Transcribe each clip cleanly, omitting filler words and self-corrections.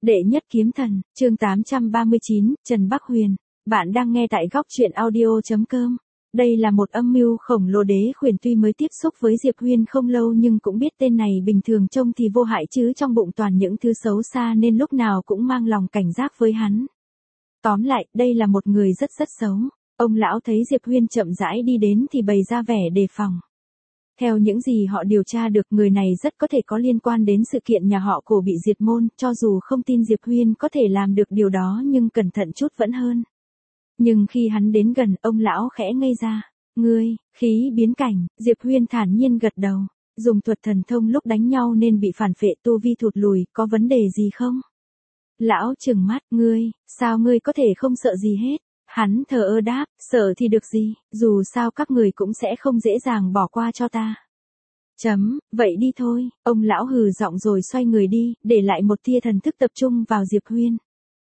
Đệ nhất kiếm thần, chương 839, Trần Bắc Huyền. Bạn đang nghe tại góc truyện audio.com. Đây là một âm mưu khổng lồ. Đế Khuyển tuy mới tiếp xúc với Diệp Huyên không lâu nhưng cũng biết tên này bình thường trông thì vô hại chứ trong bụng toàn những thứ xấu xa nên lúc nào cũng mang lòng cảnh giác với hắn. Tóm lại, đây là một người rất xấu. Ông lão thấy Diệp Huyên chậm rãi đi đến thì bày ra vẻ đề phòng. Theo những gì họ điều tra được, người này rất có thể có liên quan đến sự kiện nhà họ Cổ bị diệt môn, cho dù không tin Diệp Huyên có thể làm được điều đó nhưng cẩn thận chút vẫn hơn. Nhưng khi hắn đến gần, ông lão khẽ ngây ra. Ngươi, khí biến cảnh, Diệp Huyên thản nhiên gật đầu. Dùng thuật thần thông lúc đánh nhau nên bị phản phệ tu vi thụt lùi, có vấn đề gì không? Lão trừng mắt, sao ngươi có thể không sợ gì hết? Hắn thờ ơ đáp, sợ thì được gì, dù sao các người cũng sẽ không dễ dàng bỏ qua cho ta. Vậy đi thôi, ông lão hừ giọng rồi xoay người đi, để lại một tia thần thức tập trung vào Diệp Huyên.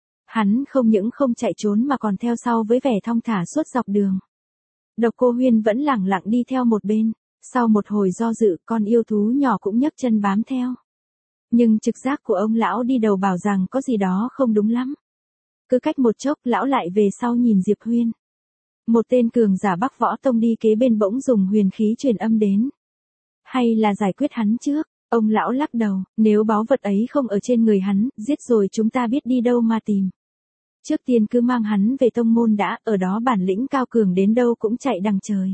Hắn không những không chạy trốn mà còn theo sau với vẻ thong thả suốt dọc đường. Độc Cô Huyên vẫn lẳng lặng đi theo một bên, sau một hồi do dự, con yêu thú nhỏ cũng nhấc chân bám theo. Nhưng trực giác của ông lão đi đầu bảo rằng có gì đó không đúng lắm. Cứ cách một chốc lão lại về sau nhìn Diệp Huyên. Một tên cường giả Bắc Võ Tông đi kế bên bỗng dùng huyền khí truyền âm đến. Hay là giải quyết hắn trước? Ông lão lắc đầu, nếu báu vật ấy không ở trên người hắn, giết rồi chúng ta biết đi đâu mà tìm. Trước tiên cứ mang hắn về tông môn đã, ở đó bản lĩnh cao cường đến đâu cũng chạy đằng trời.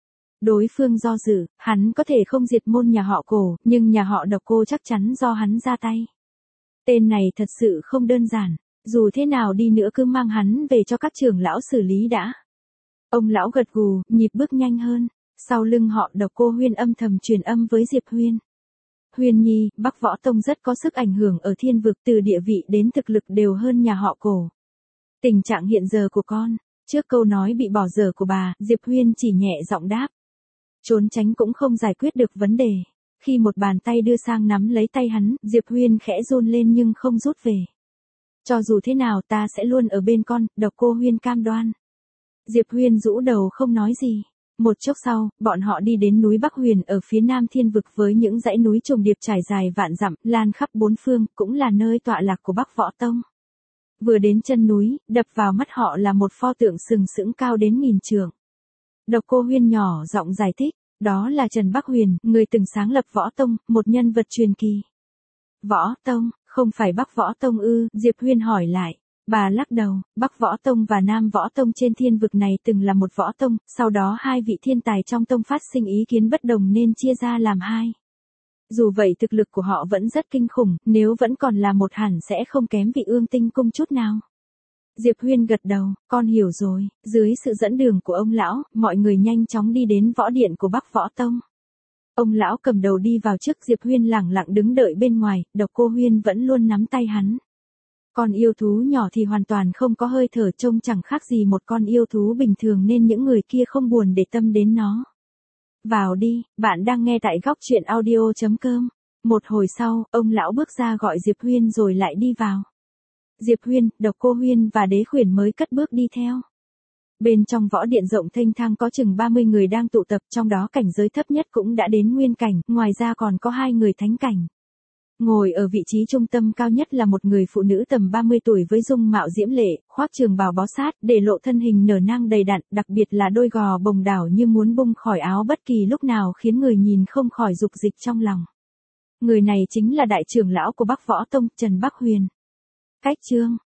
Đối phương do dự, hắn có thể không diệt môn nhà họ Cổ, nhưng nhà họ Độc Cô chắc chắn do hắn ra tay. Tên này thật sự không đơn giản. Dù thế nào đi nữa cứ mang hắn về cho các trưởng lão xử lý đã. Ông lão gật gù, nhịp bước nhanh hơn. Sau lưng họ Độc Cô Huyên âm thầm truyền âm với Diệp Huyên. Huyên nhi, Bắc Võ Tông rất có sức ảnh hưởng ở thiên vực, từ địa vị đến thực lực đều hơn nhà họ Cổ. Tình trạng hiện giờ của con, trước câu nói bị bỏ dở của bà, Diệp Huyên chỉ nhẹ giọng đáp. Trốn tránh cũng không giải quyết được vấn đề. Khi một bàn tay đưa sang nắm lấy tay hắn, Diệp Huyên khẽ run lên nhưng không rút về. Cho dù thế nào ta sẽ luôn ở bên con, Độc Cô Huyên cam đoan. Diệp Huyên rũ đầu không nói gì. Một chốc sau, bọn họ đi đến núi Bắc Huyền ở phía nam thiên vực với những dãy núi trùng điệp trải dài vạn dặm, lan khắp bốn phương, cũng là nơi tọa lạc của Bắc Võ Tông. Vừa đến chân núi, đập vào mắt họ là một pho tượng sừng sững cao đến 1000 trượng. Độc Cô Huyên nhỏ giọng giải thích, đó là Trần Bắc Huyền, người từng sáng lập Võ Tông, một nhân vật truyền kỳ. Võ Tông, không phải Bắc Võ Tông ư? Diệp Huyên hỏi lại. Bà lắc đầu, Bắc Võ Tông và Nam Võ Tông trên thiên vực này từng là một võ tông, sau đó hai vị thiên tài trong tông phát sinh ý kiến bất đồng nên chia ra làm hai. Dù vậy thực lực của họ vẫn rất kinh khủng, nếu vẫn còn là một hẳn sẽ không kém vị Ương Tinh Cung chút nào. Diệp Huyên gật đầu, con hiểu rồi. Dưới sự dẫn đường của ông lão, mọi người nhanh chóng đi đến võ điện của Bắc Võ Tông. Ông lão cầm đầu đi vào trước, Diệp Huyên lẳng lặng đứng đợi bên ngoài, Độc Cô Huyên vẫn luôn nắm tay hắn. Con yêu thú nhỏ thì hoàn toàn không có hơi thở, trông chẳng khác gì một con yêu thú bình thường nên những người kia không buồn để tâm đến nó. Vào đi, bạn đang nghe tại góc truyện audio.com. Một hồi sau, ông lão bước ra gọi Diệp Huyên rồi lại đi vào. Diệp Huyên, Độc Cô Huyên và Đế Khuyển mới cất bước đi theo. Bên trong võ điện rộng thênh thang có chừng 30 người đang tụ tập, trong đó cảnh giới thấp nhất cũng đã đến nguyên cảnh, ngoài ra còn có 2 người thánh cảnh. Ngồi ở vị trí trung tâm cao nhất là một người phụ nữ tầm 30 tuổi với dung mạo diễm lệ, khoác trường bào bó sát, để lộ thân hình nở nang đầy đặn, đặc biệt là đôi gò bồng đảo như muốn bung khỏi áo bất kỳ lúc nào khiến người nhìn không khỏi dục dịch trong lòng. Người này chính là đại trưởng lão của Bắc Võ Tông, Trần Bắc Huyền. Cách chương